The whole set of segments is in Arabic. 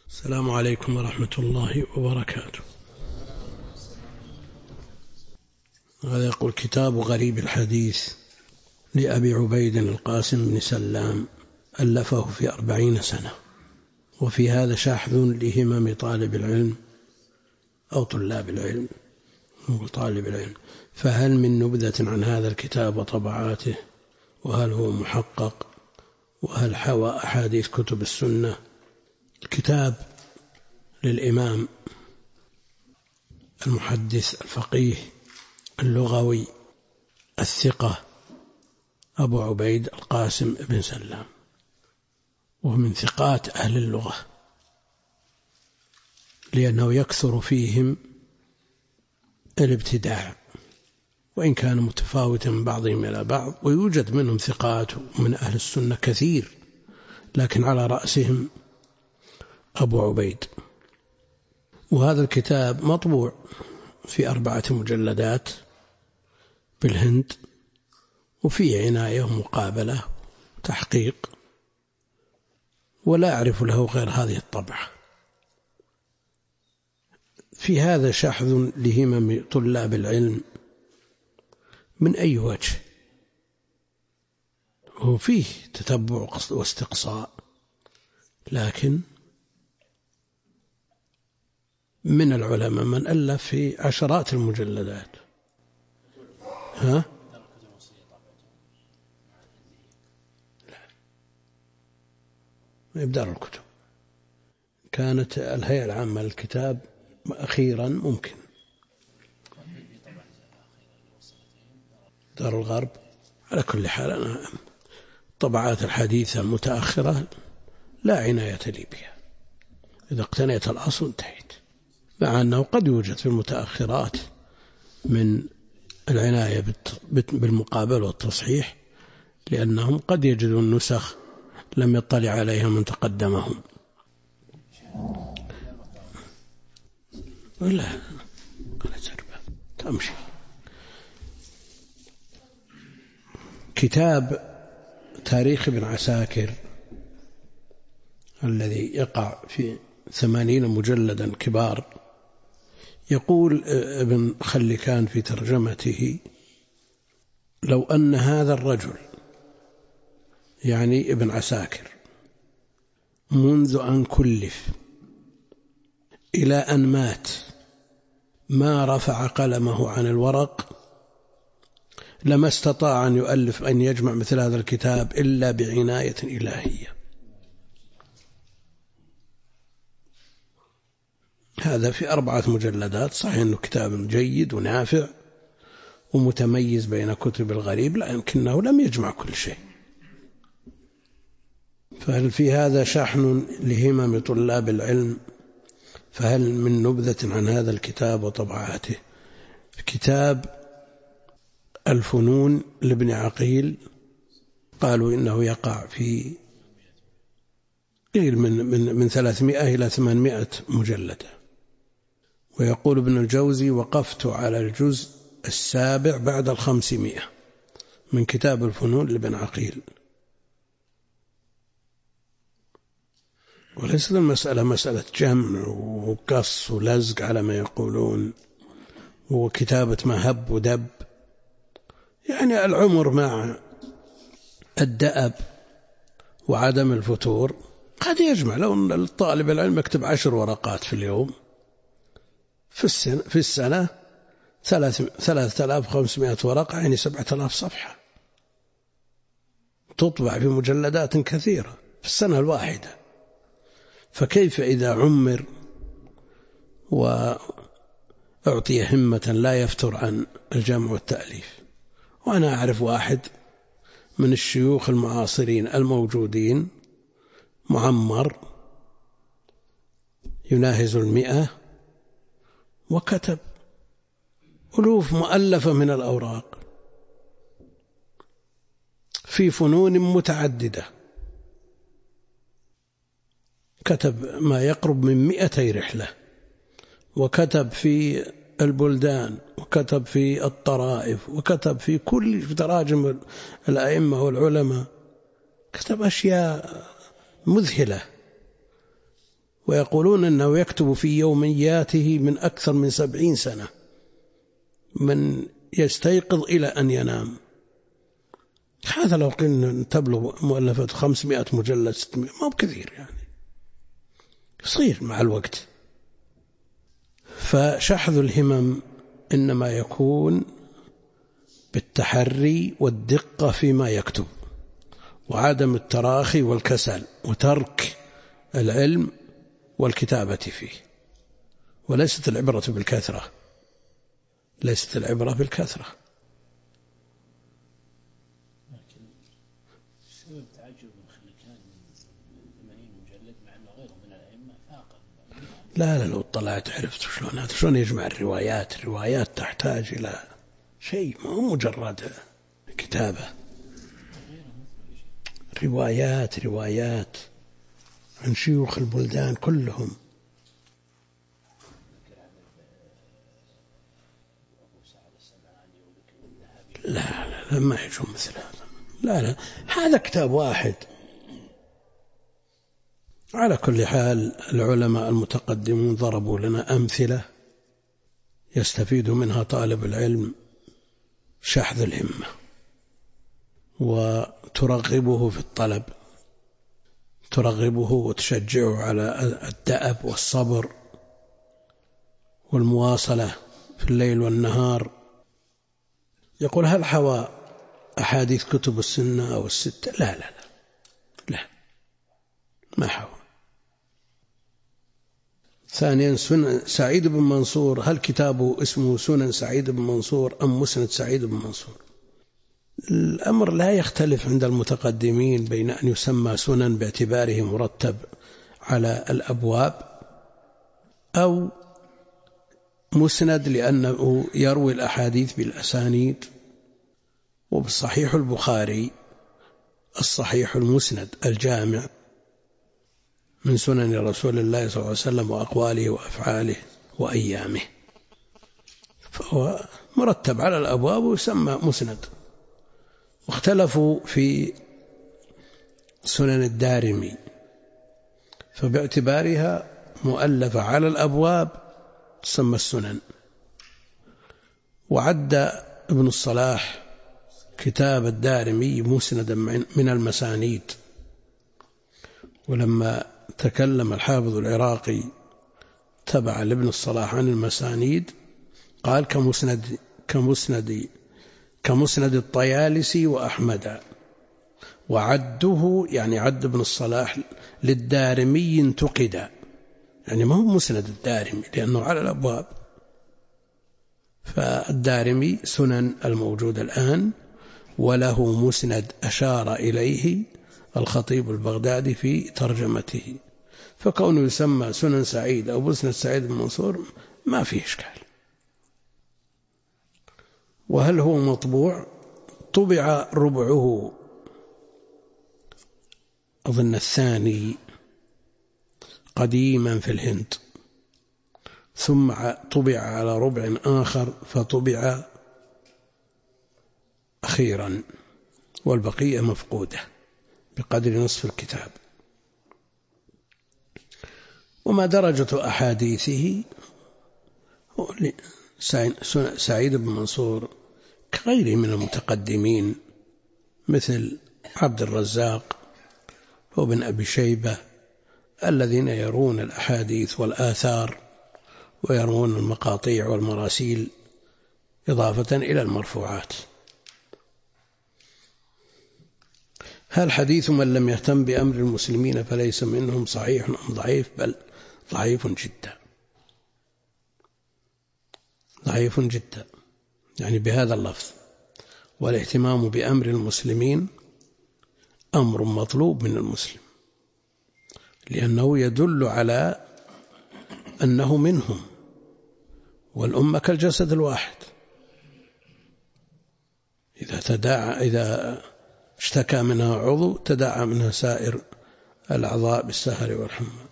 السلام عليكم ورحمة الله وبركاته. هذا يقول: كتاب غريب الحديث لأبي عبيد القاسم بن سلام، ألفه في 40 سنة، وفي هذا شاحذ لهمم طالب العلم أو طلاب العلم طالب العلم. فهل من نبذة عن هذا الكتاب وطبعاته؟ وهل هو محقق؟ وهل حوى أحاديث كتب السنة؟ الكتاب للإمام المحدث الفقيه اللغوي الثقة أبو عبيد القاسم بن سلام، ومن ثقات أهل اللغة، لأنه يكثر فيهم الابتداع، وإن كان متفاوتا من بعضهم إلى بعض، ويوجد منهم ثقات من أهل السنة كثير، لكن على رأسهم أبو عبيد. وهذا الكتاب مطبوع في 4 مجلدات بالهند، وفيه عناية ومقابلة وتحقيق، ولا أعرف له غير هذه الطبعة. في هذا شحذ لهمم طلاب العلم من أي وجه، وفيه تتبع واستقصاء، لكن من العلماء من ألف في عشرات المجلدات. ها؟ إبدار الكتب كانت الهيئة العامة للكتاب أخيرا، ممكن دار الغرب. على كل حال، أنا الطبعات الحديثة المتأخرة لا عناية لي بها، إذا اقتنيت الأصل انتهيت، مع أنه قد يوجد في المتأخرات من العناية بالمقابل والتصحيح، لأنهم قد يجدون نسخ لم يطلع عليها من تقدمهم. ولا تمشي. كتاب تاريخ ابن عساكر الذي يقع في 80 مجلدا كبار، يقول ابن خلكان في ترجمته: لو أن هذا الرجل، يعني ابن عساكر، منذ أن كلف إلى أن مات ما رفع قلمه عن الورق، لما استطاع أن يؤلف أن يجمع مثل هذا الكتاب إلا بعناية إلهية. هذا في 4 مجلدات، صحيح أنه كتاب جيد ونافع ومتميز بين كتب الغريب، لكنه لم يجمع كل شيء. فهل في هذا شحن لهمم طلاب العلم؟ فهل من نبذة عن هذا الكتاب وطبعاته؟ كتاب الفنون لابن عقيل، قالوا إنه يقع في من 300 إلى 800 مجلدة. ويقول ابن الجوزي: وقفت على الجزء 7 بعد 500 من كتاب الفنون لابن عقيل. وليس المسألة مسألة جمع وقص ولزق على ما يقولون، وكتابة ما هب ودب، يعني العمر مع الدأب وعدم الفتور قد يجمع. لو أن الطالب العلم يكتب 10 ورقات في اليوم، في السنة 3500 ورقة، يعني 7000 صفحة، تطبع في مجلدات كثيرة في السنة الواحدة. فكيف إذا عمر وأعطي همة لا يفتر عن الجمع والتأليف؟ وأنا أعرف واحد من الشيوخ المعاصرين الموجودين، معمر يناهز 100، وكتب ألوف مؤلفة من الأوراق في فنون متعددة، كتب ما يقرب من 200 رحلة، وكتب في البلدان، وكتب في الطرائف، وكتب في كل تراجم الأئمة والعلماء، كتب أشياء مذهلة. ويقولون أنه يكتب في يومياته من أكثر من 70 سنة، من يستيقظ إلى أن ينام. هذا لو قلنا تبلغ مؤلفة 500 مجلد 600 ما بكثير يعني، يصير مع الوقت. فشحذ الهمم إنما يكون بالتحري والدقة فيما يكتب، وعدم التراخي والكسل وترك العلم والكتابة فيه. وليست العبرة بالكثرة، ليست العبرة بالكثرة. لكن سبب تعجب من خلكان من 80 مجلد مع أنه غيره من الأئمة فاقد. لا لو اطلعت عرفت شلون يجمع الروايات تحتاج إلى شيء، ما هو مجرد كتابة. روايات عن شيوخ البلدان كلهم. لا ما يجوم مثل هذا. لا هذا كتاب واحد. على كل حال العلماء المتقدمون ضربوا لنا أمثلة يستفيد منها طالب العلم شحذ الهمة، وترغبه في الطلب، ترغبه وتشجعه على الدأب والصبر والمواصلة في الليل والنهار. يقول هل حوى أحاديث كتب السنة أو الستة؟ لا ما حوى. ثانيا سعيد بن منصور، هل كتابه اسمه سنن سعيد بن منصور أم مسند سعيد بن منصور؟ الأمر لا يختلف عند المتقدمين بين أن يسمى سنن باعتباره مرتب على الأبواب، أو مسند لأنه يروي الأحاديث بالأسانيد. وبالصحيح البخاري الصحيح المسند الجامع من سنن رسول الله صلى الله عليه وسلم وأقواله وأفعاله وأيامه، فهو مرتب على الأبواب ويسمى مسند. واختلفوا في سنن الدارمي، فباعتبارها مؤلفة على الأبواب تسمى السنن. وعد ابن الصلاح كتاب الدارمي مسندا من المسانيد. ولما تكلم الحافظ العراقي تبع لابن الصلاح عن المسانيد قال كمسند الطيالسي وأحمد. وعده يعني عد ابن الصلاح للدارمي انتقد، يعني ما هو مسند الدارمي لأنه على الأبواب. فالدارمي سنن الموجود الآن، وله مسند أشار إليه الخطيب البغدادي في ترجمته، فكونه يسمى سنن سعيد أو مسند سعيد بن منصور ما فيه إشكال. وهل هو مطبوع؟ طبع ربعه أظن الثاني قديما في الهند، ثم طبع على ربع آخر فطبع أخيرا، والبقية مفقودة بقدر نصف الكتاب. وما درجة أحاديثه؟ سعيد بن منصور كغيره من المتقدمين مثل عبد الرزاق وابن أبي شيبة الذين يرون الأحاديث والآثار ويرون المقاطيع والمراسيل إضافة إلى المرفوعات. هل حديث من لم يهتم بأمر المسلمين فليس منهم صحيح أم ضعيف؟ بل ضعيف جدا، ضعيف جدا، يعني بهذا اللفظ. والاهتمام بأمر المسلمين أمر مطلوب من المسلم، لأنه يدل على أنه منهم، والأمة كالجسد الواحد، إذا اشتكى منها عضو تداعى منها سائر الأعضاء بالسهر والحمى.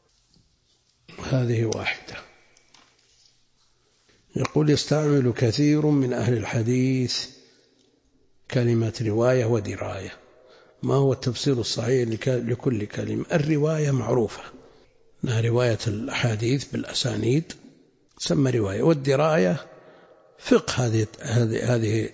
هذه واحدة. يقول يستعمل كثير من أهل الحديث كلمة رواية ودراية، ما هو التفسير الصحيح لكل كلمة؟ الرواية معروفة أنها رواية الأحاديث بالأسانيد تسمى رواية، والدراية فقه هذه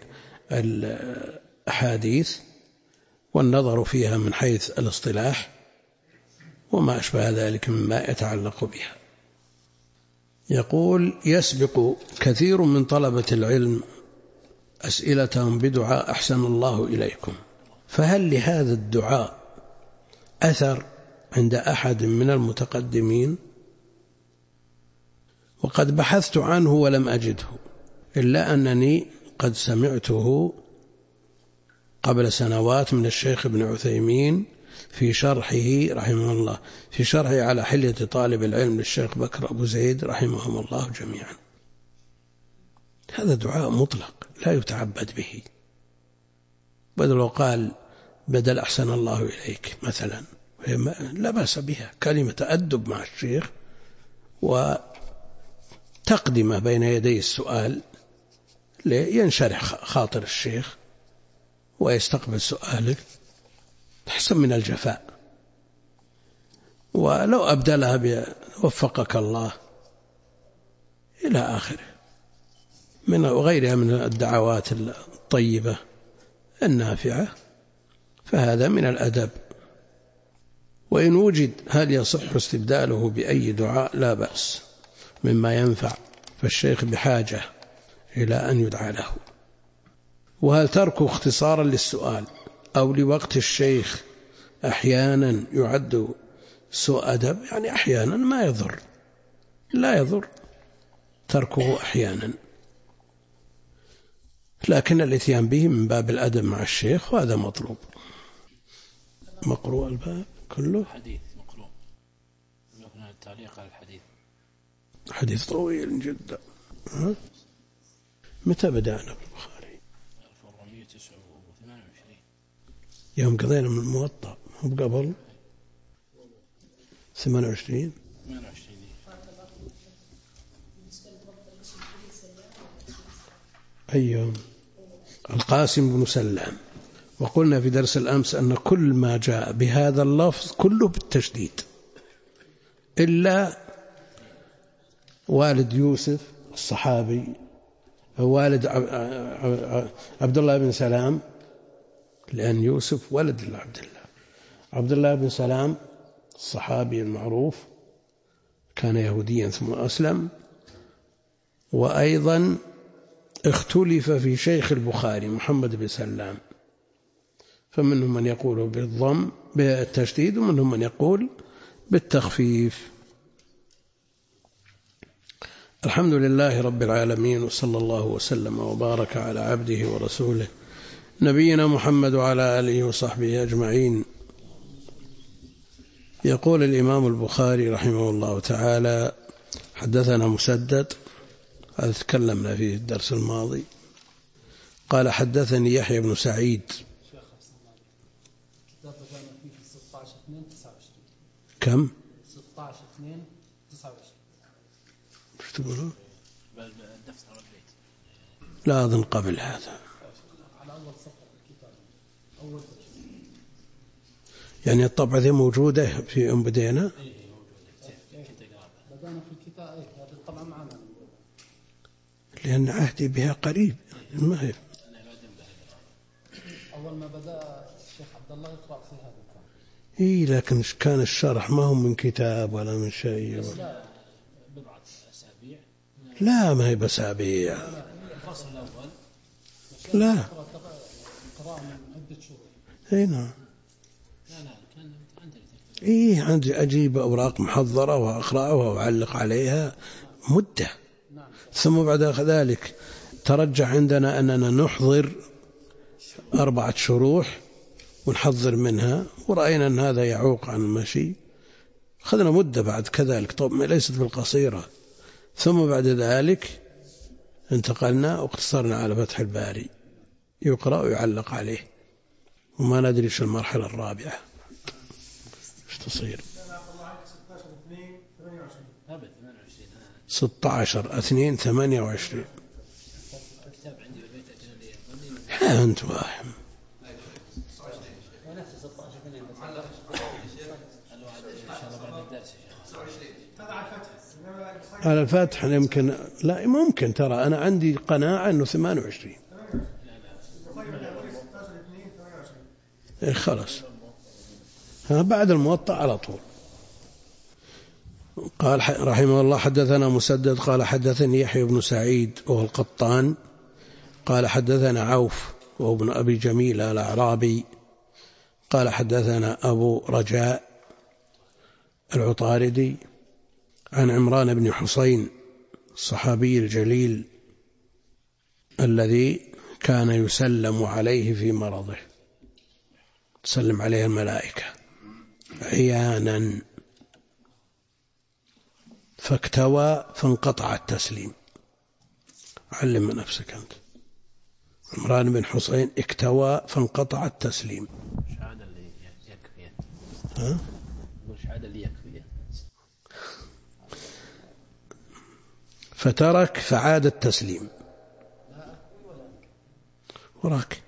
الأحاديث والنظر فيها من حيث الاصطلاح وما أشبه ذلك مما يتعلق بها. يقول: يسبق كثير من طلبة العلم أسئلتهم بدعاء أحسن الله إليكم، فهل لهذا الدعاء أثر عند أحد من المتقدمين؟ وقد بحثت عنه ولم أجده، إلا أنني قد سمعته قبل سنوات من الشيخ ابن عثيمين في شرحه رحمه الله، في شرحه على حلية طالب العلم للشيخ بكر أبو زيد رحمهم الله جميعا. هذا دعاء مطلق لا يتعبد به، بدل وقال بدل أحسن الله إليك مثلا لا بأس بها، كلمة تأدب مع الشيخ وتقدمه بين يدي السؤال لينشرح خاطر الشيخ ويستقبل سؤالك أحسن من الجفاء. ولو أبدلها وفقك الله إلى آخره من وغيرها من الدعوات الطيبة النافعة، فهذا من الأدب. وإن وجد هل يصح استبداله بأي دعاء؟ لا بأس مما ينفع، فالشيخ بحاجة إلى أن يدعى له. وهل تركه اختصارا للسؤال أو لوقت الشيخ أحيانا يعد سوء أدب؟ يعني أحيانا ما يضر، لا يضر تركه أحيانا، لكن الاتيان به من باب الأدب مع الشيخ وهذا مطلوب. مقروء الباب كله حديث مقروء، نقول التعليق على الحديث، حديث طويل جدا. متى بدأنا بالبخاري؟ 1428 يوم قضينا من الموطأ، هو قبل 28 أي يوم؟ القاسم بن سلام. وقلنا في درس الأمس أن كل ما جاء بهذا اللفظ كله بالتشديد إلا والد يوسف الصحابي، والد عبد الله بن سلام، لأن يوسف ولد لعبد الله. عبد الله بن سلام الصحابي المعروف كان يهوديا ثم أسلم. وأيضا اختلف في شيخ البخاري محمد بن سلام، فمنهم من يقول بالضم بالتشديد ومنهم من يقول بالتخفيف. الحمد لله رب العالمين، وصلى الله وسلم وبارك على عبده ورسوله نبينا محمد وعلى آله وصحبه أجمعين. يقول الإمام البخاري رحمه الله تعالى: حدثنا مسدد، هذا تكلمنا فيه الدرس الماضي. قال: حدثني يحيى بن سعيد. كم؟ 16/2/29. ايش تقولون؟ لا أظن قبل هذا، يعني الطبعة ذي موجودة في أم بدينا. بدأنا في الكتاب هذا الطبعة معنا، لأن عهدي بها قريب، ما هي أول ما بدأ الشيخ عبد الله يقرأ في هذا الكتاب. لكن كان الشرح ما هو من كتاب ولا من شيء لا بضعة أسابيع. لا ما هي بأسابيع. الفصل الأول لا قراءة من عدة شهور. نعم. لا كان عندي عندي أجيب أوراق محضرة وأقرأها وأعلق عليها مدة. ثم بعد ذلك ترجع عندنا أننا نحضر 4 شروح ونحضر منها، ورأينا أن هذا يعوق عن المشي، أخذنا مدة بعد كذلك، طب ليست بالقصيرة. ثم بعد ذلك انتقلنا واقتصرنا على فتح الباري، يقرأ ويعلق عليه، وما ندري شو المرحلة الرابعة ايش تصير. 16/2/28. أنت واحد على الفتح يمكن، لا ممكن، ترى أنا عندي قناعة أنه 28. خلاص بعد الموطأ على طول. قال رحمه الله حدثنا مسدد قال حدثني يحيى بن سعيد وهو القطان قال حدثنا عوف وهو ابن أبي جميل الأعرابي قال حدثنا أبو رجاء العطاردي عن عمران بن حسين الصحابي الجليل الذي كان يسلم عليه في مرضه، تسلم عليه الملائكة عيانا، فاكتوى فانقطع التسليم. علم نفسك أنت. عمران بن حسين اكتوى فانقطع التسليم. شهادة اللي يكفيه. ها؟ شهادة اللي يكفيه. فترك فعاد التسليم. وراك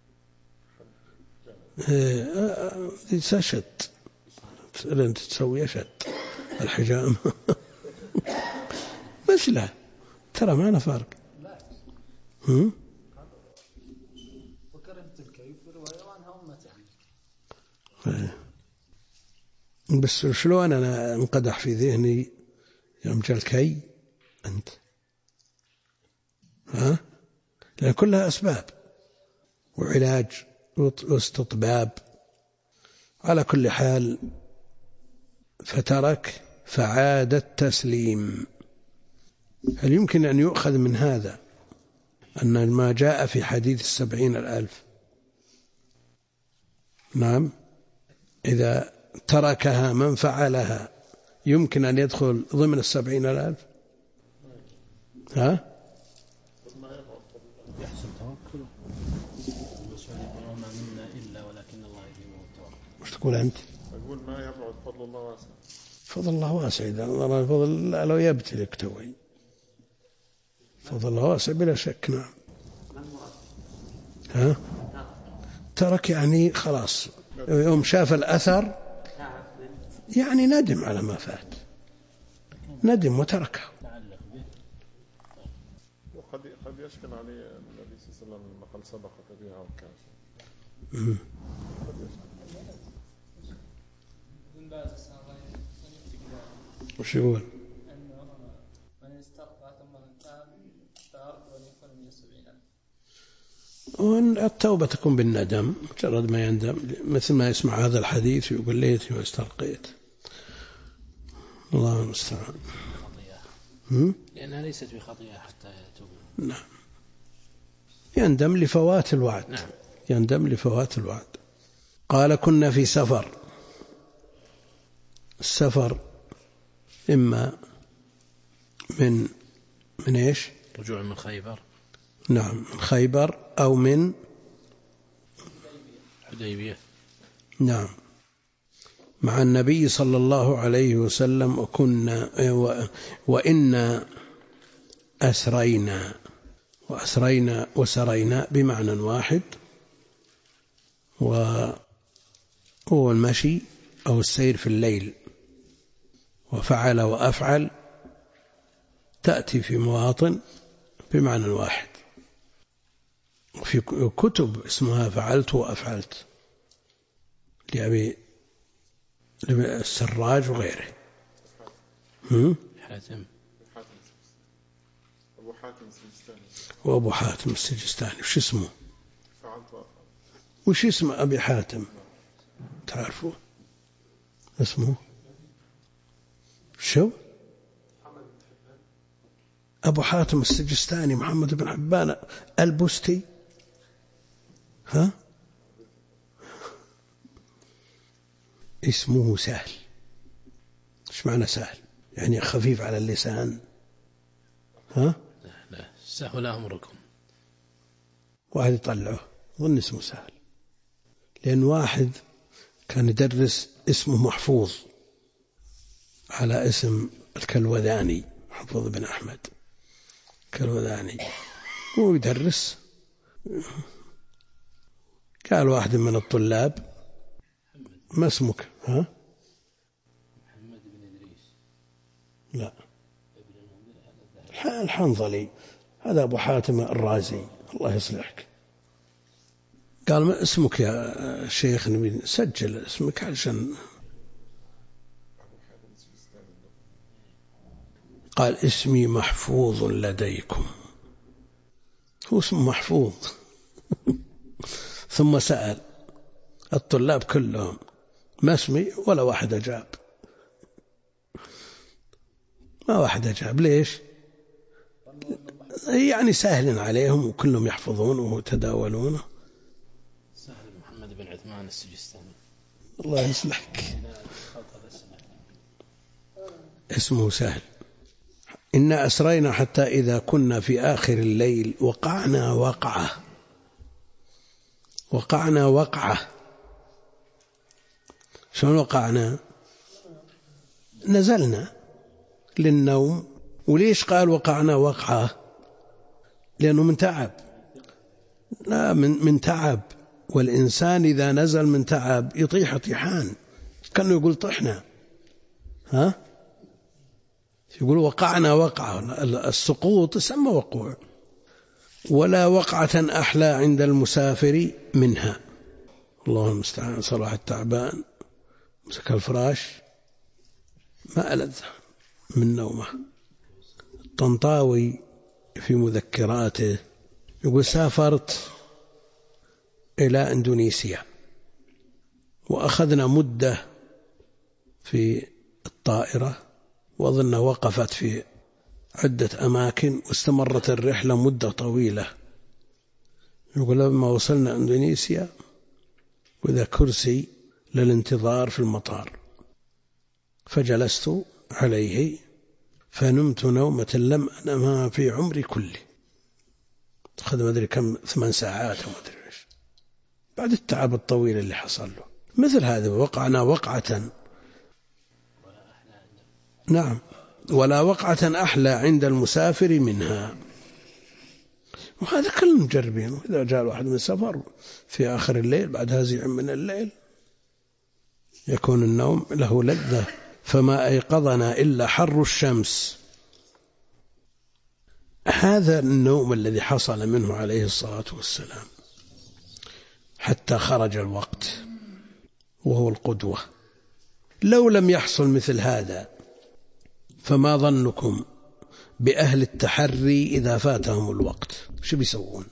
سشد أنت تسوي شد الحجام بس لا ترى معنا فارق. وكرمت الكيف برواية وعنها بس شلون أنا انقدح في ذهني يوم جاء الكي أنت لأن كلها أسباب وعلاج واستطباب. على كل حال فترك فعاد التسليم. هل يمكن أن يؤخذ من هذا أن ما جاء في حديث 70,000 نعم إذا تركها من فعلها يمكن أن يدخل ضمن 70,000؟ ها؟ يحسن توكله وما منا إلا ولكن الله يجيب التوكل. وش تقول أنت؟ أقول ما يبعد فضل الله واسع. فضل الله واسع، إذا الله الفضل لو يبتلك توي فضل الله واسع بلا شك. نعم. ها؟ ترك يعني خلاص يوم شاف الأثر يعني ندم على ما فات، ندم وتركه. قد يشكل عليه النبي صلى الله عليه وسلم قال سبقت بها وكاس. وش يقول؟ أنه من استغفر ثم تاب فأرجو أن يكون من 70,000. والتوبة تكون بالندم، مجرد ما يندم، مثل ما يسمع هذا الحديث ويقول ليتني ما استرقيت. الله المستعان. لأنها ليست بخطيئة حتى يتوب. نعم. يندم لفوات الوعد. نعم. يندم لفوات الوعد. قال كنا في سفر. السفر إما من إيش؟ رجوع من خيبر. نعم من خيبر أو من حديبية. نعم مع النبي صلى الله عليه وسلم. وإنا أسرينا وسرينا بمعنى واحد، وهو المشي أو السير في الليل. وفعل وأفعل تأتي في مواطن بمعنى واحد، وفي كتب اسمها فعلت وأفعلت لأبي السراج وغيره. حاتم. أبو حاتم السجستاني. وأبو حاتم السجستاني وش اسمه؟ فعلت وأفعلت. وش اسم أبي حاتم تعرفه اسمه شو؟ أبو حاتم السجستاني محمد بن حبان البستي. ها؟ اسمه سهل. ايش معنى سهل؟ يعني خفيف على اللسان. ها؟ لا سهل أمركم. واحد يطلعه ظن اسمه سهل، لأن واحد كان يدرس اسمه محفوظ على اسم الكلوذاني، محفوظ بن أحمد كلوذاني، هو يدرس. قال واحد من الطلاب ما اسمك؟ ها؟ محمد بن لا، الحنظلي هذا أبو حاتم الرازي الله يصلحك. قال ما اسمك يا شيخ؟ نبي سجل اسمك علشان. قال اسمي محفوظ لديكم. هو اسمه محفوظ. ثم سأل الطلاب كلهم ما اسمي، ولا واحد أجاب. ما واحد أجاب. ليش؟ يعني سهل عليهم وكلهم يحفظونه وتداولونه. سهل محمد بن عثمان السجستاني الله يصلحك. اسمه سهل. إنا أسرينا حتى إذا كنا في آخر الليل وقعنا وقعة. شلون وقعنا؟ نزلنا للنوم. وليش قال وقعنا وقعة؟ لأنه من تعب. لا، من تعب. والإنسان إذا نزل من تعب يطيح طيحان، كأنه يقول طحنا. يقول وقعنا وقعة. السقوط يسمى وقوع. ولا وقعة أحلى عند المسافر منها. الله المستعان. صلاح التعبان مسك الفراش ما ألذ من نومه. الطنطاوي في مذكراته يقول سافرت إلى إندونيسيا وأخذنا مدة في الطائرة، وأظن وقفت في عدة أماكن واستمرت الرحلة مدة طويلة. يقول لما وصلنا إندونيسيا وإذا كرسي للانتظار في المطار، فجلست عليه فنمت نومة لم أنامها في عمري كله. أخذ ما أدري كم 8 ساعات أو ما أدري إيش بعد التعب الطويل اللي حصل له. مثل هذا وقعنا وقعة. نعم، ولا وقعة أحلى عند المسافر منها. وهذا كل مجربين. إذا جاء واحد من السفر في آخر الليل بعد هزيع من الليل يكون النوم له لذة. فما أيقظنا إلا حر الشمس. هذا النوم الذي حصل منه عليه الصلاة والسلام حتى خرج الوقت وهو القدوة. لو لم يحصل مثل هذا فما ظنكم بأهل التحري إذا فاتهم الوقت؟ شو بيسوون؟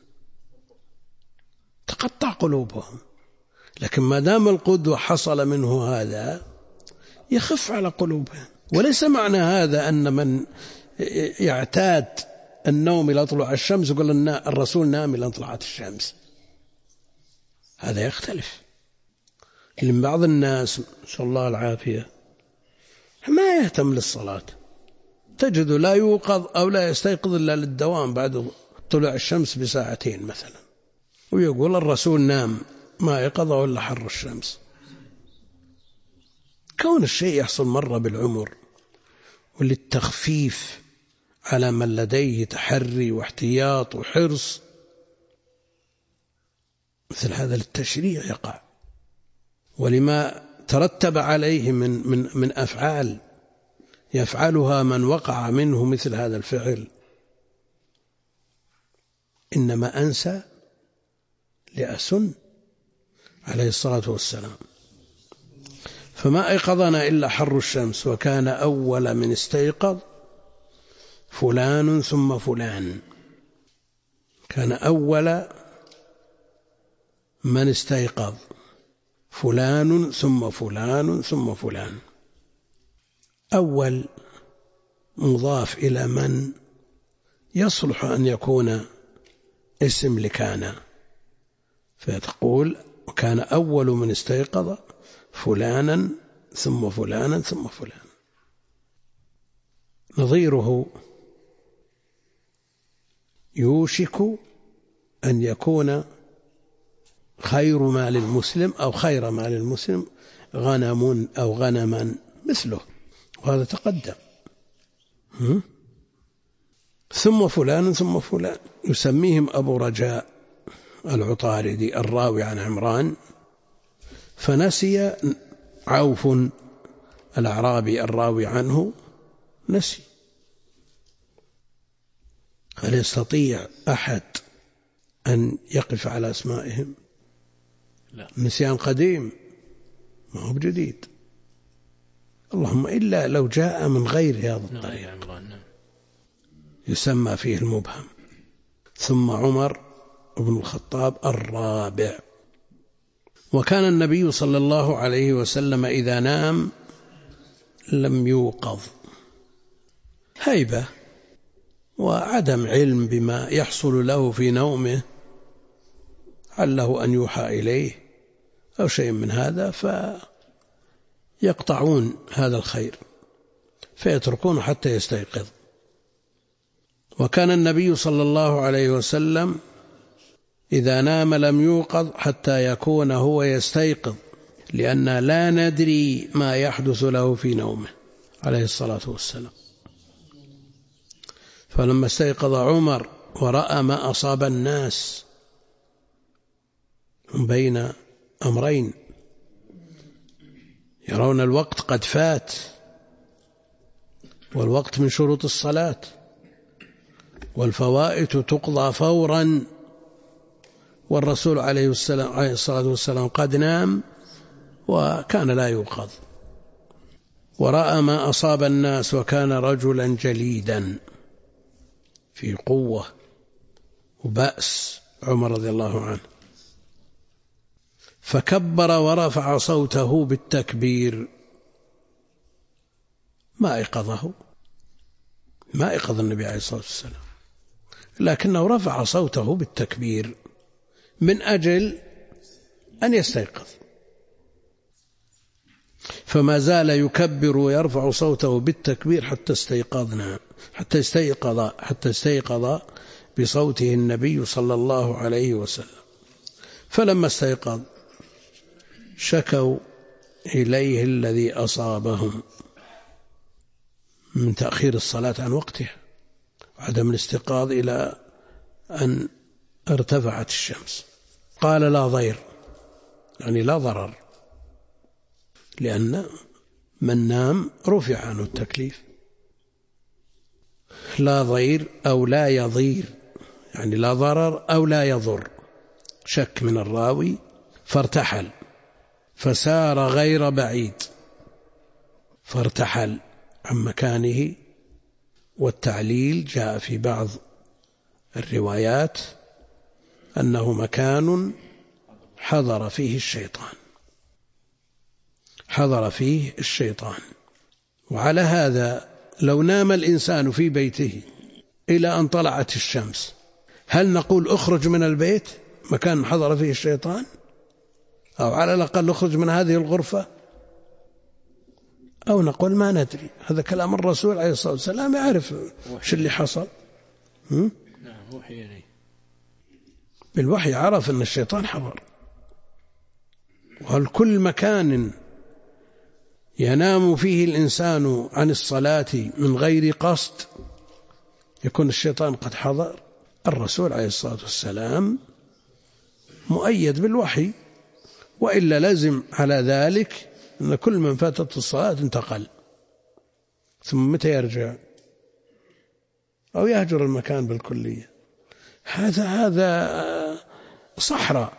تقطع قلوبهم. لكن ما دام القدوة حصل منه هذا يخف على قلوبهم. وليس معنى هذا أن من يعتاد النوم إلى طلوع الشمس يقول أن الرسول نام إلى طلعت الشمس. هذا يختلف. لأن بعض الناس نسأل الله العافية ما يهتم للصلاة، تجد لا يوقظ أو لا يستيقظ إلا للدوام بعد طلوع الشمس بساعتين مثلا، ويقول الرسول نام ما يقظه إلا حر الشمس. كون الشيء يحصل مرة بالعمر وللتخفيف على من لديه تحري واحتياط وحرص، مثل هذا للتشريع يقع، ولما ترتب عليه من أفعال يفعلها من وقع منه مثل هذا الفعل. إنما أنسى لأسن عليه الصلاة والسلام. فما أيقظنا إلا حر الشمس وكان أول من استيقظ فلان ثم فلان. كان أول من استيقظ فلان ثم فلان ثم فلان. أول مضاف إلى من يصلح أن يكون اسم لكان، فتقول وكان أول من استيقظ فلانا ثم فلانا ثم فلان. نظيره يوشك أن يكون خير مال المسلم أو خير مال المسلم غنم أو غنما مثله، وهذا تقدم. ثم فلان ثم فلان. يسميهم أبو رجاء العطاردي الراوي عن عمران، فنسي عوف الأعرابي الراوي عنه نسي. هل يستطيع أحد أن يقف على أسمائهم؟ لا. نسيان قديم ما هو بجديد، اللهم إلا لو جاء من غير هذا الطريق يسمى فيه المبهم. ثم عمر بن الخطاب الرابع. وكان النبي صلى الله عليه وسلم إذا نام لم يوقظ، هيبة وعدم علم بما يحصل له في نومه، عله أن يوحى إليه أو شيء من هذا، فيقطعون هذا الخير فيتركونه حتى يستيقظ. وكان النبي صلى الله عليه وسلم إذا نام لم يوقظ حتى يكون هو يستيقظ، لأن لا ندري ما يحدث له في نومه عليه الصلاة والسلام. فلما استيقظ عمر ورأى ما أصاب الناس بين أمرين، يرون الوقت قد فات، والوقت من شروط الصلاة، والفوائت تقضى فورا، والرسول عليه الصلاة والسلام قد نام وكان لا يوقظ. ورأى ما أصاب الناس وكان رجلا جليدا في قوة وبأس عمر رضي الله عنه، فكبر ورفع صوته بالتكبير، ما أيقظه، ما أيقظ النبي عليه الصلاة والسلام، لكنه رفع صوته بالتكبير من أجل أن يستيقظ، فما زال يكبر ويرفع صوته بالتكبير حتى استيقظ بصوته النبي صلى الله عليه وسلم. فلما استيقظ شكوا إليه الذي أصابهم من تأخير الصلاة عن وقتها وعدم الاستيقاظ إلى أن ارتفعت الشمس. قال لا ضير، يعني لا ضرر، لأن من نام رفع عنه التكليف. لا ضير أو لا يضير، يعني لا ضرر أو لا يضر، شك من الراوي. فارتحل فسار غير بعيد، فارتحل عن مكانه. والتعليل جاء في بعض الروايات أنه مكان حضر فيه الشيطان. وعلى هذا لو نام الإنسان في بيته إلى أن طلعت الشمس، هل نقول اخرج من البيت مكان حضر فيه الشيطان، أو على الأقل اخرج من هذه الغرفة، أو نقول ما ندري؟ هذا كلام الرسول عليه الصلاة والسلام، يعرف شو اللي حصل. نعم، وحي إليه، بالوحي عرف أن الشيطان حضر. وهل كل مكان ينام فيه الإنسان عن الصلاة من غير قصد يكون الشيطان قد حضر؟ الرسول عليه الصلاة والسلام مؤيد بالوحي، وإلا لازم على ذلك أن كل من فاتت الصلاة انتقل، ثم متى يرجع أو يهجر المكان بالكلية؟ هذا صحراء،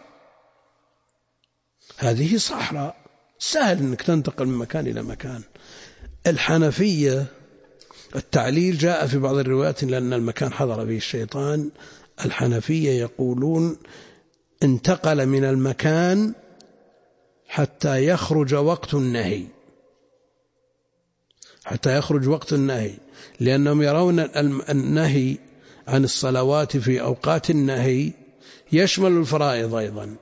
هذه صحراء، سهل أنك تنتقل من مكان إلى مكان. الحنفية التعليل جاء في بعض الروايات لأن المكان حضر فيه الشيطان. الحنفية يقولون انتقل من المكان حتى يخرج وقت النهي، لأنهم يرون النهي عن الصلوات في أوقات النهي يشمل الفرائض أيضا،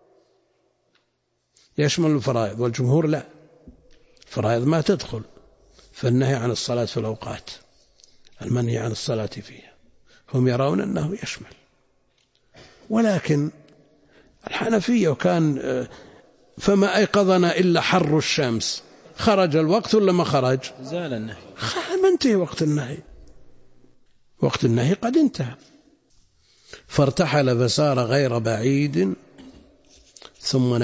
يشمل الفرائض، والجمهور لا، الفرائض ما تدخل، فالنهي عن الصلاة في الأوقات المنهي عن الصلاة فيها هم يرون أنه يشمل. ولكن الحنفية وكان فما أيقظنا إلا حر الشمس، خرج الوقت ولا ما خرج؟ زال النهي، ما انتهي وقت النهي، وقت النهي قد انتهى. فارتحل فسار غير بعيد ثم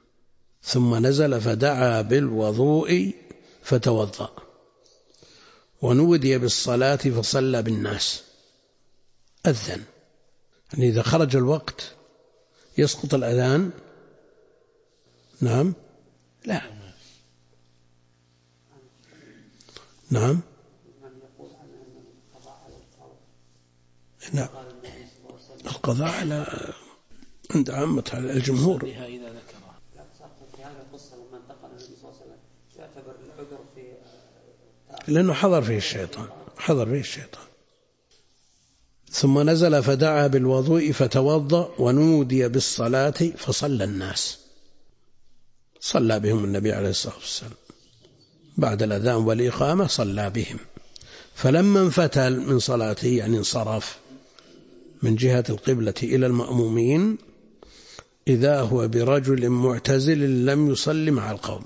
نزل فدعا بالوضوء فتوضأ، ونودي بالصلاة فصلى بالناس، أذن. يعني إذا خرج الوقت يسقط الأذان؟ نعم، لا، نعم، نعم، القضاء على عند عامة الجمهور. لأنه حضر فيه الشيطان. ثم نزل فدعا بالوضوء فتوضأ ونودي بالصلاة فصلى الناس، صلى بهم النبي عليه الصلاة والسلام بعد الأذان والإقامة، صلى بهم. فلما انفتل من صلاته، يعني انصرف من جهة القبلة إلى المأمومين، إذا هو برجل معتزل لم يصلي مع القوم.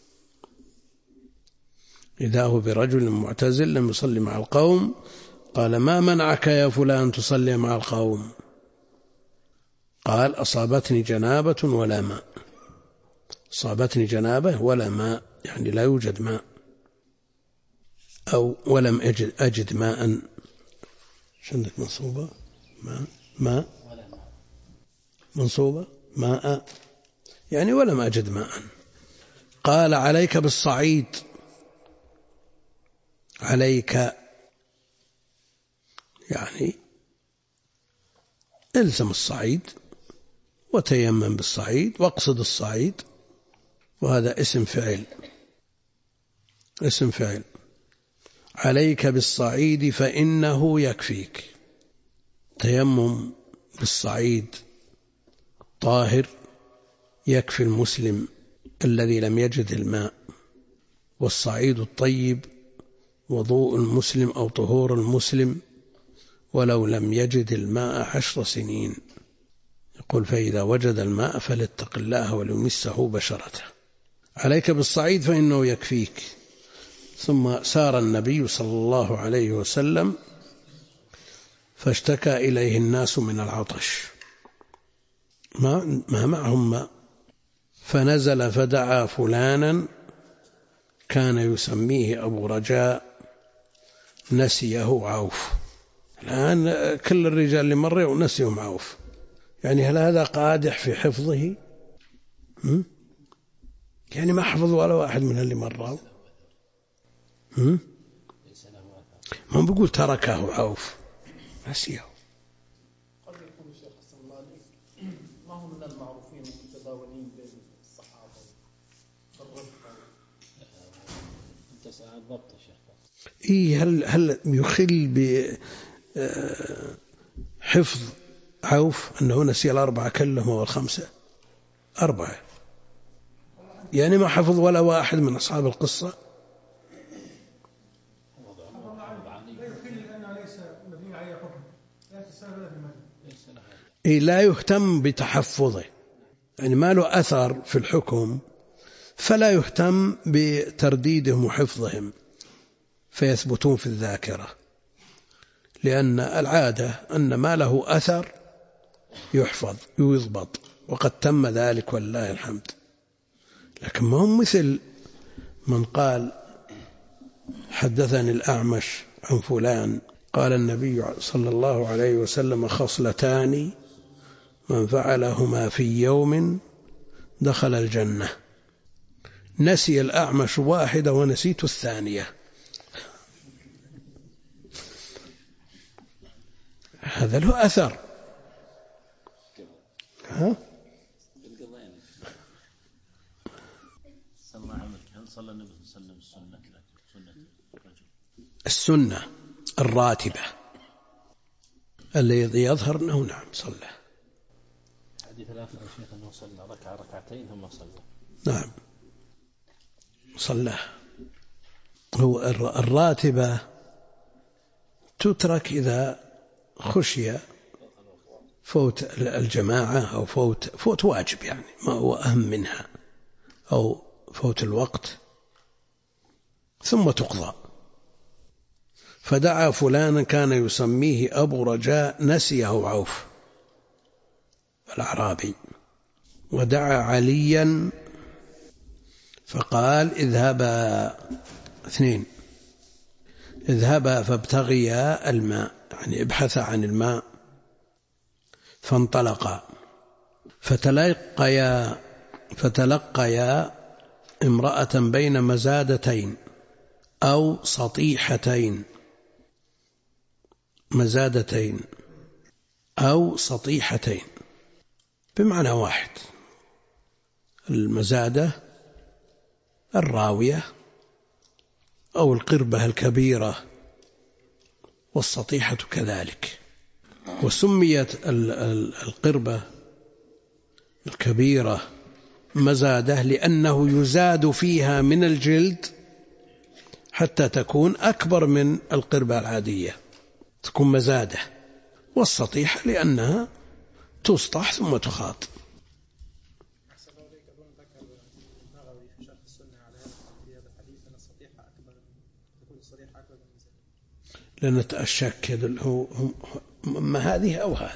قال: ما منعك يا فلان تصلي مع القوم؟ قال: أصابتني جنابة ولا ماء، يعني لا يوجد ماء، أو ولم أجد ماء. شندك منصوبة ماء منصوبة ماء، يعني ولم أجد ماء. قال: عليك بالصعيد، عليك يعني الزم الصعيد وتيمم بالصعيد واقصد الصعيد، وهذا اسم فعل. عليك بالصعيد فإنه يكفيك. تيمم بالصعيد طاهر يكفي المسلم الذي لم يجد الماء، والصعيد الطيب وضوء المسلم أو طهور المسلم ولو لم يجد الماء 10 سنين. يقول: فإذا وجد الماء فليتق الله وليمسه بشرته. عليك بالصعيد فإنه يكفيك. ثم سار النبي صلى الله عليه وسلم فاشتكى إليه الناس من العطش، ما معهم ماء، فنزل فدعا فلانا كان يسميه أبو رجاء نسيه عوف. الآن كل الرجال اللي مروا نسيهم عوف، يعني هل هذا قادح في حفظه؟ يعني ما حفظ ولا واحد من اللي مروا. ما بيقول تركه عوف، نسيه. قد يكون الشيخ حسن مالك ما هو من المعروفين المتداولين بين الصحابة بالرفق. انت الضبط يا شيخ. هل يخل بحفظ عوف أنه نسي 4 كلهم و5 4، يعني ما حفظ ولا واحد من أصحاب القصة. لا يهتم بتحفظه، يعني ما له أثر في الحكم، فلا يهتم بترديدهم وحفظهم فيثبتون في الذاكرة، لأن العادة أن ما له أثر يحفظ ويضبط، وقد تم ذلك والله الحمد. لكن ما هم مثل من قال: حدثني الأعمش عن فلان قال النبي صلى الله عليه وسلم: خصلتان من فعلهما في يوم دخل الجنة. نسي الأعمش 1 ونسيت 2. هذا له أثر. هل صلى النبي صلى الله عليه وسلم سنة الرجل؟ السنة الراتبة الذي يظهر أنه نعم صلى. حديث الآخر يا شيخ أنه صلى ركعتين ثم صلى. نعم صلى. هو الراتبة تترك إذا خشي فوت الجماعة أو فوت واجب، يعني ما هو أهم منها، أو فوت الوقت، ثم تقضى. فدعا فلانا كان يسميه أبو رجاء نسيه عوف الأعرابي، ودعا عليا فقال: اذهبا 2 اذهبا فابتغيا الماء، يعني ابحثا عن الماء. فانطلقا فتلقيا امرأة بين مزادتين أو سطيحتين، مزادتين أو سطيحتين بمعنى واحد. المزادة الراوية أو القربة الكبيرة، والسطيحة كذلك. وسميت القربة الكبيرة مزادة لأنه يزاد فيها من الجلد حتى تكون أكبر من القربة العادية، تكون مزادة. والسطيحة لأنها تسطح ثم تخاط. لنتأكد ما هذه أو هذه،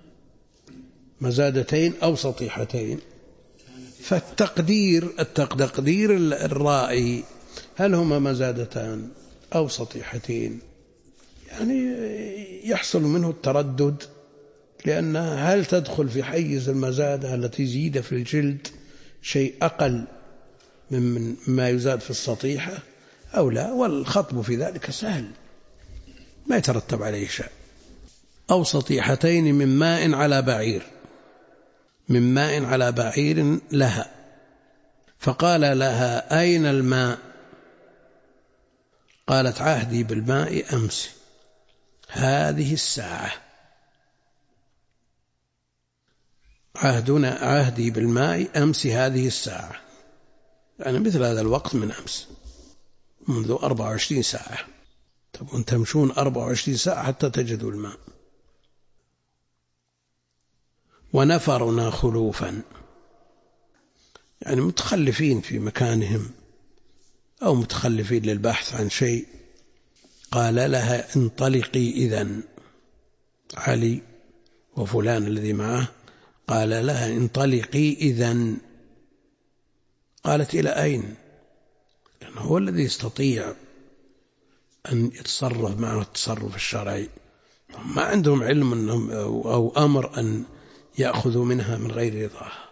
مزادتين أو سطيحتين. فالتقدير الرائي هل هما مزادتان أو سطيحتين، يعني يحصل منه التردد، لأنها هل تدخل في حيز المزادة التي زيد في الجلد شيء أقل مما يزاد في السطيحة أو لا. والخطب في ذلك سهل، ما يترتب عليه شيء. أو سطيحتين من ماء على بعير، من ماء على بعير لها. فقال لها أين الماء؟ قالت عهدي بالماء أمس هذه الساعة. عهدي بالماء أمس هذه الساعة، يعني مثل هذا الوقت من أمس، منذ 24 ساعة. تبون تمشون 24 ساعة حتى تجدوا الماء. ونفرنا خلوفا، يعني متخلفين في مكانهم أو متخلفين للبحث عن شيء. قال لها انطلقي إذن، علي وفلان الذي معه، قال لها انطلقي إذن. قالت إلى أين؟ لأنه هو الذي يستطيع أن يتصرف معه التصرف الشرعي، ما عندهم علم أنهم أو أمر أن يأخذوا منها من غير رضاها.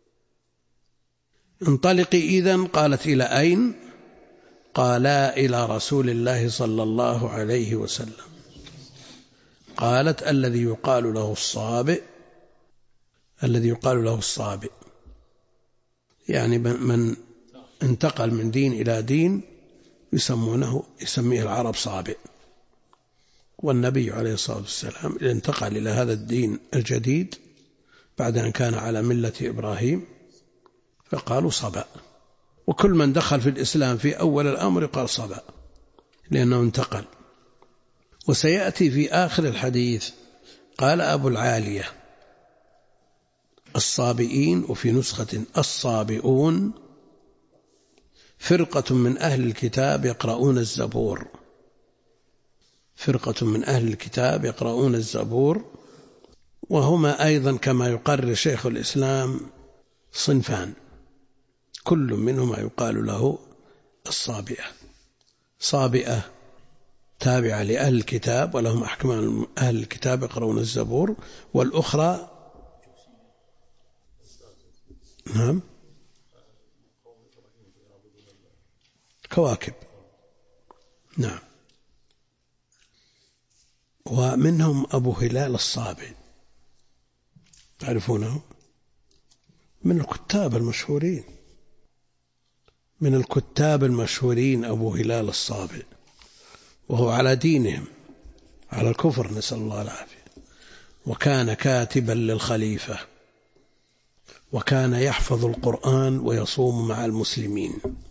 انطلقي إذن. قالت إلى أين؟ قالا إلى رسول الله صلى الله عليه وسلم. قالت الذي يقال له الصابئ، الذي يقال له الصابئ يعني من انتقل من دين إلى دين يسميه العرب صابئ. والنبي عليه الصلاة والسلام انتقل إلى هذا الدين الجديد بعد أن كان على ملة إبراهيم فقالوا صبأ. وكل من دخل في الإسلام في أول الأمر قال صبأ لأنه انتقل. وسيأتي في آخر الحديث قال أبو العالية الصابئين، وفي نسخة الصابئون، فرقة من أهل الكتاب يقرؤون الزبور، فرقة من أهل الكتاب يقرؤون الزبور. وهما أيضا كما يقرر شيخ الإسلام صنفان، كل منهما يقال له الصابئة. صابئة تابعة لأهل الكتاب ولهم أحكام أهل الكتاب يقرؤون الزبور، والأخرى نعم كواكب. نعم. ومنهم أبو هلال الصابئ، تعرفونه؟ من الكتاب المشهورين، من الكتاب المشهورين أبو هلال الصابئ، وهو على دينهم على الكفر نسأل الله العافية. وكان كاتبا للخليفة، وكان يحفظ القرآن ويصوم مع المسلمين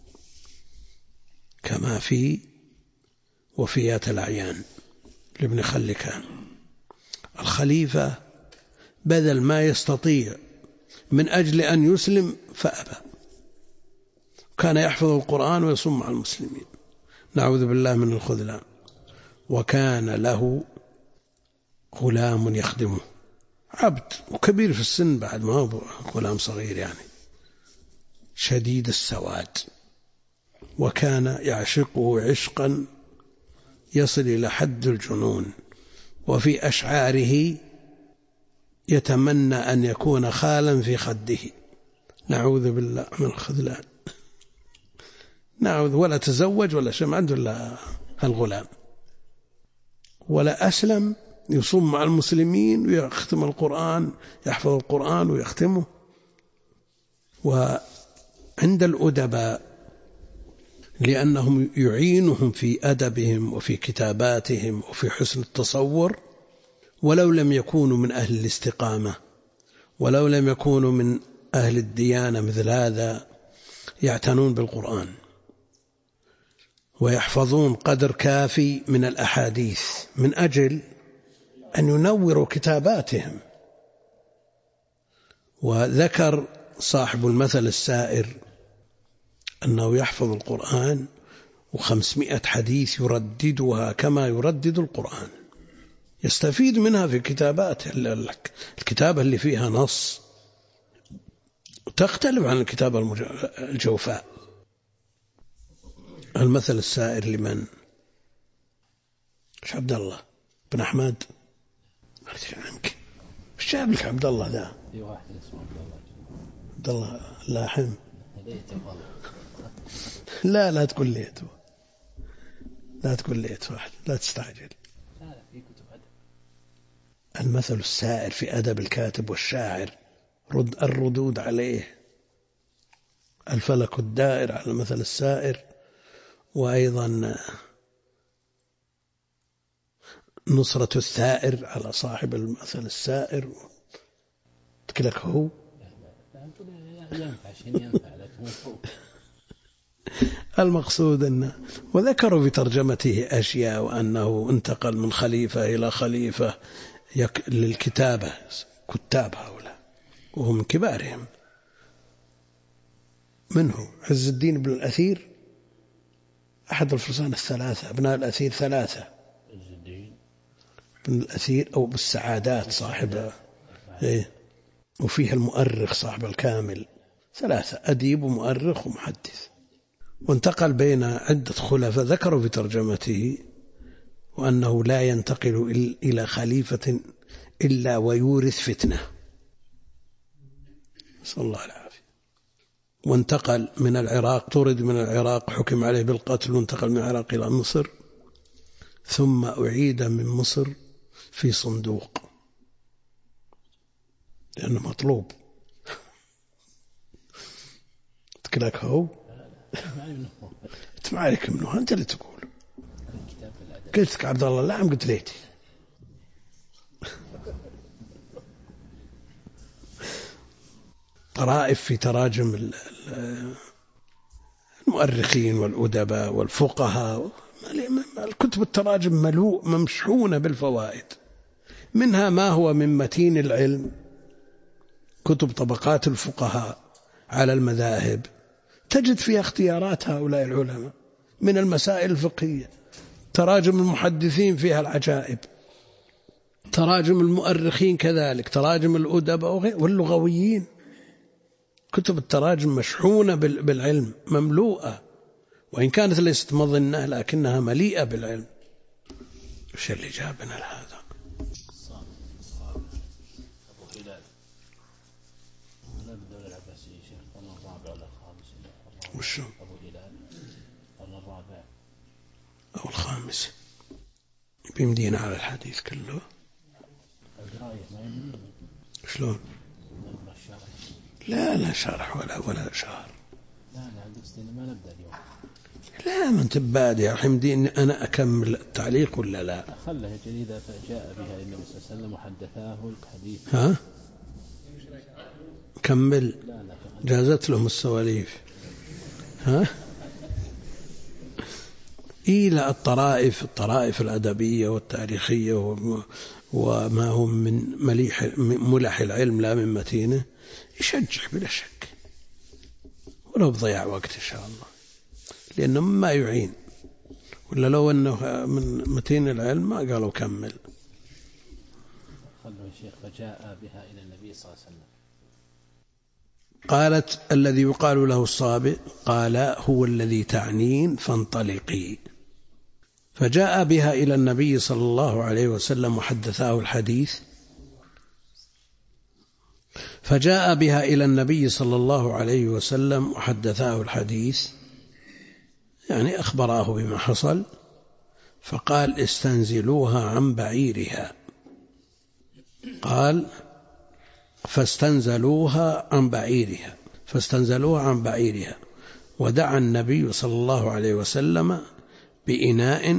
كما في وفيات الأعيان لابن خلكان. الخليفة بذل ما يستطيع من أجل أن يسلم فأبى، كان يحفظ القرآن ويصوم مع المسلمين، نعوذ بالله من الخذلان. وكان له غلام يخدمه، عبد وكبير في السن بعد، ما هو غلام صغير يعني، شديد السواد، وكان يعشقه عشقا يصل إلى حد الجنون، وفي أشعاره يتمنى أن يكون خالا في خده، نعوذ بالله من الخذلان، نعوذ، ولا تزوج ولا شيء، ما عنده إلا الغلام، ولا أسلم، يصوم مع المسلمين ويختم القرآن، يحفظ القرآن ويختمه. وعند الأدباء لأنهم يعينهم في أدبهم وفي كتاباتهم وفي حسن التصور، ولو لم يكونوا من أهل الاستقامة، ولو لم يكونوا من أهل الديانة مثل هذا، يعتنون بالقرآن ويحفظون قدر كافي من الأحاديث من أجل أن ينوروا كتاباتهم. وذكر صاحب المثل السائر أنه يحفظ القرآن 500 حديث يرددها كما يردد القرآن، يستفيد منها في كتاباته. الكتابة اللي فيها نص تختلف عن الكتابة الجوفاء. المثل السائر لمن؟ مش عبد الله بن أحمد؟ أرجع عنك، مش جاب لك عبد الله ذا؟ في واحد اسمه عبد الله لاحم. لا تقول ليت، لا تقول ليت واحد، لا تستعجل. لا في كتب أدب. المثل السائر في أدب الكاتب والشاعر، الردود عليه، الفلك الدائر على المثل السائر، وأيضا نصرة الثائر على صاحب المثل السائر. تكلك هو المقصود أنه وذكروا في ترجمته أشياء، وأنه انتقل من خليفة إلى خليفة للكتابة، كتاب هؤلاء وهم من كبارهم. منه عز الدين بن الأثير أحد الفرسان الثلاثة، أبناء الأثير ثلاثة، بن الأثير أو بالسعادات صاحبه، وفيها المؤرخ صاحب الكامل، ثلاثة، أديب ومؤرخ ومحدث. وانتقل بين عدة خلفاء، ذكروا في ترجمته وأنه لا ينتقل إلى خليفة إلا ويورث فتنة، نسأل الله العافية. وانتقل من العراق، طرد من العراق، حكم عليه بالقتل، وانتقل من العراق إلى مصر، ثم أعيد من مصر في صندوق لأنه مطلوب. تكلك هو تمعرك منه، أنت اللي تقول. قلت لك عبد الله، لا قلت ليتي. طرائف في تراجم المؤرخين والأدباء والفقهاء، الكتب التراجم ملوء ممشحونة بالفوائد، منها ما هو من متين العلم، كتب طبقات الفقهاء على المذاهب، تجد فيها اختيارات هؤلاء العلماء من المسائل الفقهية. تراجم المحدثين فيها العجائب، تراجم المؤرخين كذلك، تراجم الأدباء واللغويين. كتب التراجم مشحونة بالعلم، مملوءة، وإن كانت ليست مظنة لكنها مليئة بالعلم. وش اللي جابنا لهذا؟ أبو هلال من الدولة العباسية شيخ، القرن الرابع ولا الخامس؟ وشو؟ أبو هلال القرن الرابع أو الخامس، بيمدينا على الحديث كله. القراية ما يمدينا. شلون؟ لا شرح ولا شهر. لا قصدي ما نبدأ اليوم. لا، ما انت بادي الحمد إن أنا أكمل التعليق ولا لا؟ خلها جريدة فجاء بها النبي صلى الله عليه وسلم وحدثاه الحديث. ها؟ كمل. لا جازت لهم السواليف. ها؟ إلى الطرائف الأدبية والتاريخية وما هم من ملح العلم لا من متينه، يشجع بلا شك، ولو بضيع وقت إن شاء الله، لأنه ما يعين. ولا لو أنه من متين العلم ما قالوا كمل. خلوا الشيخ فجاء بها إلى النبي صلى الله عليه وسلم. قالت الذي يقال له الصابئ، قال هو الذي تعنين فانطلقي. فجاء بها إلى النبي صلى الله عليه وسلم وحدثاه الحديث. فجاء بها إلى النبي صلى الله عليه وسلم وحدثاه الحديث، يعني أخبراه بما حصل، فقال استنزلوها عن بعيرها. قال فاستنزلوها عن بعيرها، ودعا النبي صلى الله عليه وسلم بإناء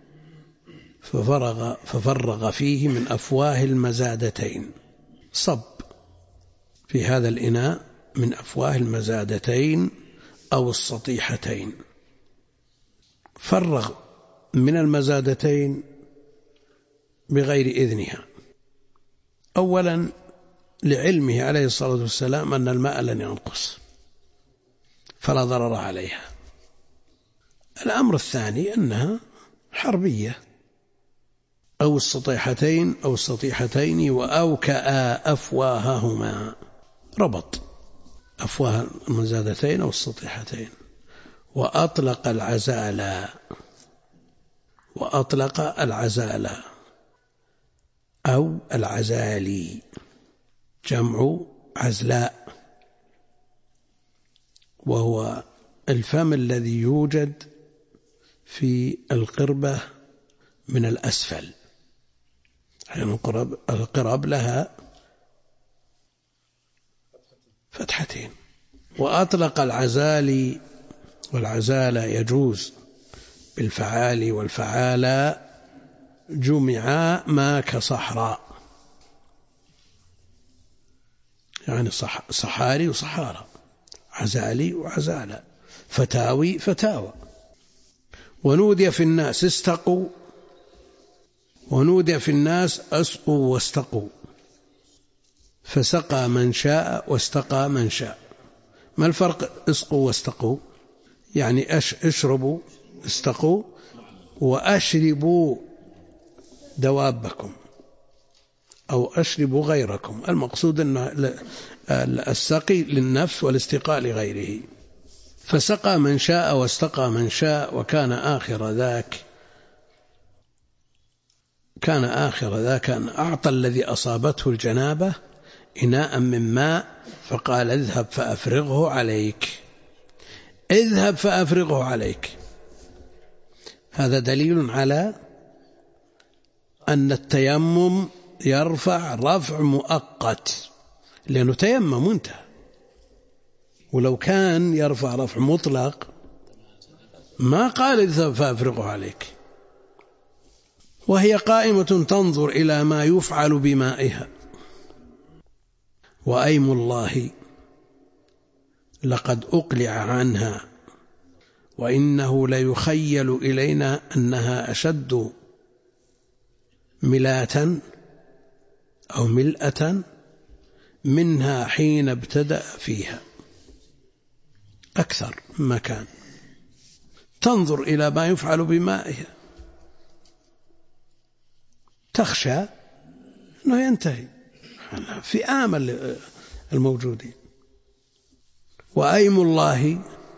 ففرغ فيه من أفواه المزادتين، صب في هذا الإناء من أفواه المزادتين أو السطيحتين. فرغ من المزادتين بغير إذنها، أولا لعلمه عليه الصلاة والسلام أن الماء لن ينقص فلا ضرر عليها. الأمر الثاني أنها حربية، أو السطيحتين وأوكأ أفواههما، ربط أفواه المزادتين أو السطيحتين، وأطلق العزالة أو العزالي، جمع عزلاء، وهو الفم الذي يوجد في القربة من الأسفل، يعني القرب لها فتحتين. وأطلق العزالي والعزالة يجوز بالفعال والفعالى، جمعا ما كصحراء، يعني صحاري وصحارى، عزالي وعزالة، فتاوي فتاوى. ونودي في الناس استقوا، ونودي في الناس أسقوا واستقوا، فسقى من شاء واستقى من شاء. ما الفرق اسقوا واستقوا؟ يعني اشربوا استقوا، وأشربوا دوابكم أو أشربوا غيركم. المقصود أن السقي للنفس والاستقاء لغيره. فسقى من شاء واستقى من شاء، وكان آخر ذاك أن أعطى الذي أصابته الجنابة إناء من ماء، فقال اذهب فأفرغه عليك. هذا دليل على أن التيمم يرفع رفع مؤقت، لأنه تيمم انتهى. ولو كان يرفع رفع مطلق ما قال اذهب فأفرغه عليك. وهي قائمة تنظر إلى ما يفعل بمائها. وأيم الله لقد أقلع عنها، وإنه ليخيل إلينا أنها أشد ملاة أو ملأة منها حين ابتدأ فيها، أكثر مما كان. تنظر إلى ما يفعل بمائها، تخشى أنه ينتهي في آمل الموجودين. وأيم الله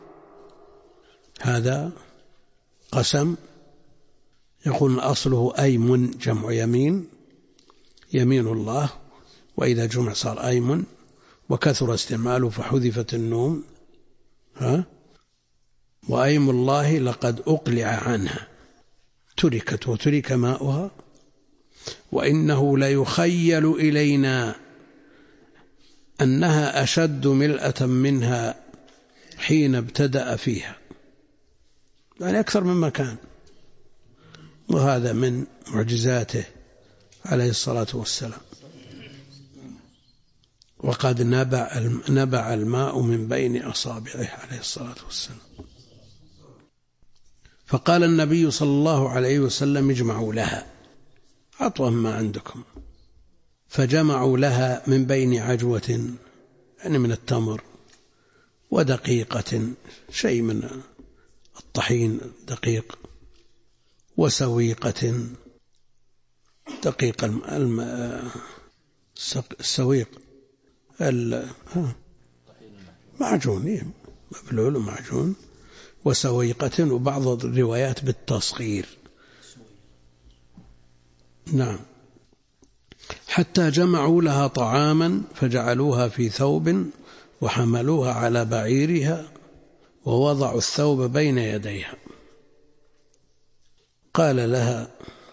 هذا قسم، يقول أصله أيم جمع يمين، يمين الله، وإذا جمع صار أيم، وكثر استعماله فحذفت النون. وأيم الله لقد أقلع عنها، تركت وترك ماؤها، وإنه ليخيل إلينا أنها أشد ملأة منها حين ابتدأ فيها، يعني أكثر مما كان. وهذا من معجزاته عليه الصلاة والسلام. وقد نبع الماء من بين أصابعه عليه الصلاة والسلام. فقال النبي صلى الله عليه وسلم اجمعوا لها، عطوا ما عندكم. فجمعوا لها من بين عجوة، يعني من التمر، ودقيقة، شيء من الطحين دقيق، وسويقة، دقيق السويق، معجون، مبلول ومعجون، وسويقة، وبعض الروايات بالتصغير نعم. حتى جمعوا لها طعاما فجعلوها في ثوب وحملوها على بعيرها ووضعوا الثوب بين يديها. قال لها: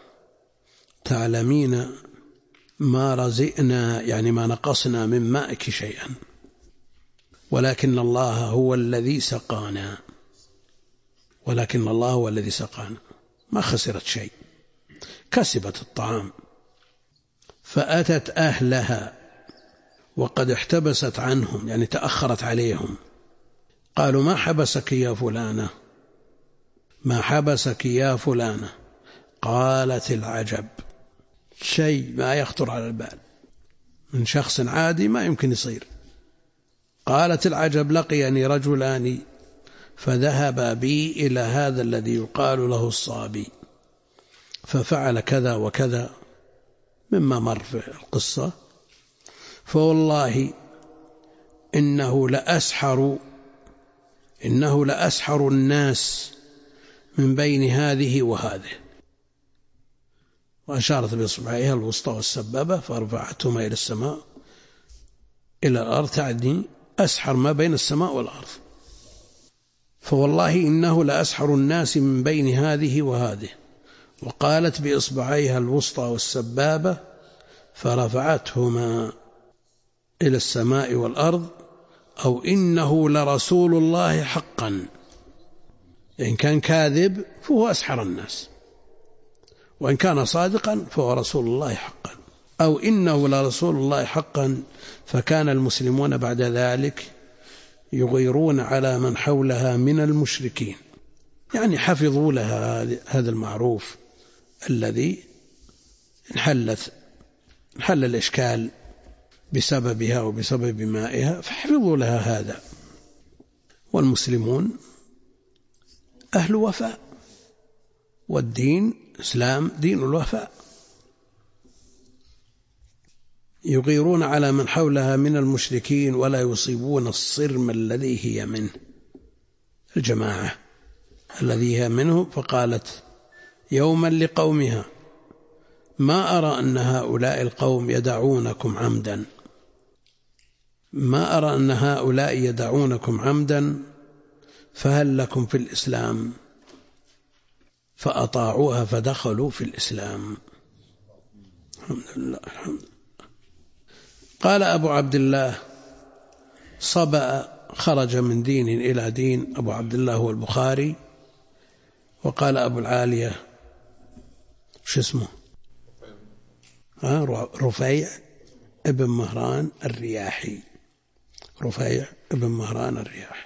تعلمين ما رزئنا، يعني ما نقصنا من مائك شيئا، ولكن الله هو الذي سقانا، ولكن الله هو الذي سقانا. ما خسرت شيء، كسبت الطعام. فأتت أهلها وقد احتبست عنهم، يعني تأخرت عليهم. قالوا: ما حبسك يا فلانة؟ ما حبسك يا فلانة؟ قالت: العجب. شيء ما يخطر على البال، من شخص عادي ما يمكن يصير. قالت: العجب، لقيني رجلان فذهب بي إلى هذا الذي يقال له الصابي، ففعل كذا وكذا مما مر في القصة، فوالله إنه لأسحر الناس من بين هذه وهذه. وأشارت بإصبعها الوسطى والسبابة فرفعتهما إلى السماء إلى الأرض، تعني أسحر ما بين السماء والأرض. فوالله إنه لأسحر الناس من بين هذه وهذه. وقالت بإصبعيها الوسطى والسبابة فرفعتهما إلى السماء والأرض: أو إنه لرسول الله حقا. إن كان كاذب فهو أسحر الناس، وإن كان صادقا فهو رسول الله حقا. أو إنه لرسول الله حقا. فكان المسلمون بعد ذلك يغيرون على من حولها من المشركين، يعني حفظوا لها هذا المعروف الذي انحل الإشكال بسببها وبسبب مائها، فحفظوا لها هذا. والمسلمون أهل وفاء، والدين إسلام دين الوفاء. يغيرون على من حولها من المشركين ولا يصيبون الصرم الذي هي منه، الجماعة الذي هي منه. فقالت يوما لقومها: ما أرى أن هؤلاء القوم يدعونكم عمدا، ما أرى أن هؤلاء يدعونكم عمدا، فهل لكم في الإسلام؟ فأطاعوها فدخلوا في الإسلام. الحمد لله الحمد لله. قال أبو عبد الله: صبأ خرج من دين إلى دين. أبو عبد الله هو البخاري. وقال أبو العالية شو اسمه؟ رفيع ابن مهران الرياحي. رفيع ابن مهران الرياحي.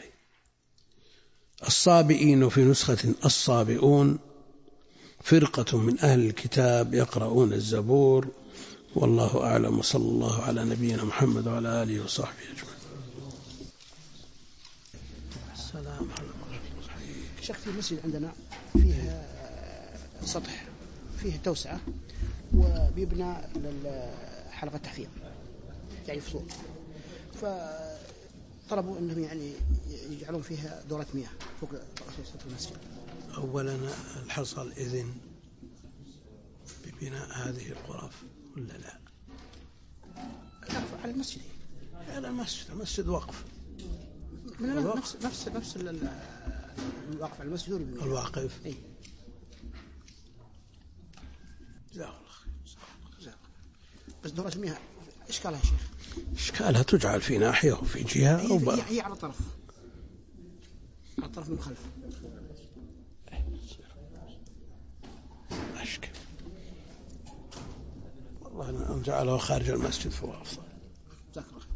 الصابئين في نسخة الصابئون، فرقة من أهل الكتاب يقرؤون الزبور. والله أعلم، وصلى الله على نبينا محمد وعلى آله وصحبه أجمعين. السلام عليكم. شيخ، في مسجد عندنا فيه سطح فيه توسعة وبيبنى حلقة تحفيظ يعني فصول، فطلبوا أنهم يعني يجعلون فيها دورة مياه فوق سطح المسجد. أولا الحصل إذن ببناء هذه الغرف ولا لا؟ على المسجد، على المسجد وقف من نفس الواقف على المسجد الواقف. إيه؟ بس دورة المياه إشكالها يا شيخ؟ إشكالها تجعل في ناحية وفي جهة هي على الطرف من خلف. أشكال والله أن جعله خارج المسجد فهو أفضل.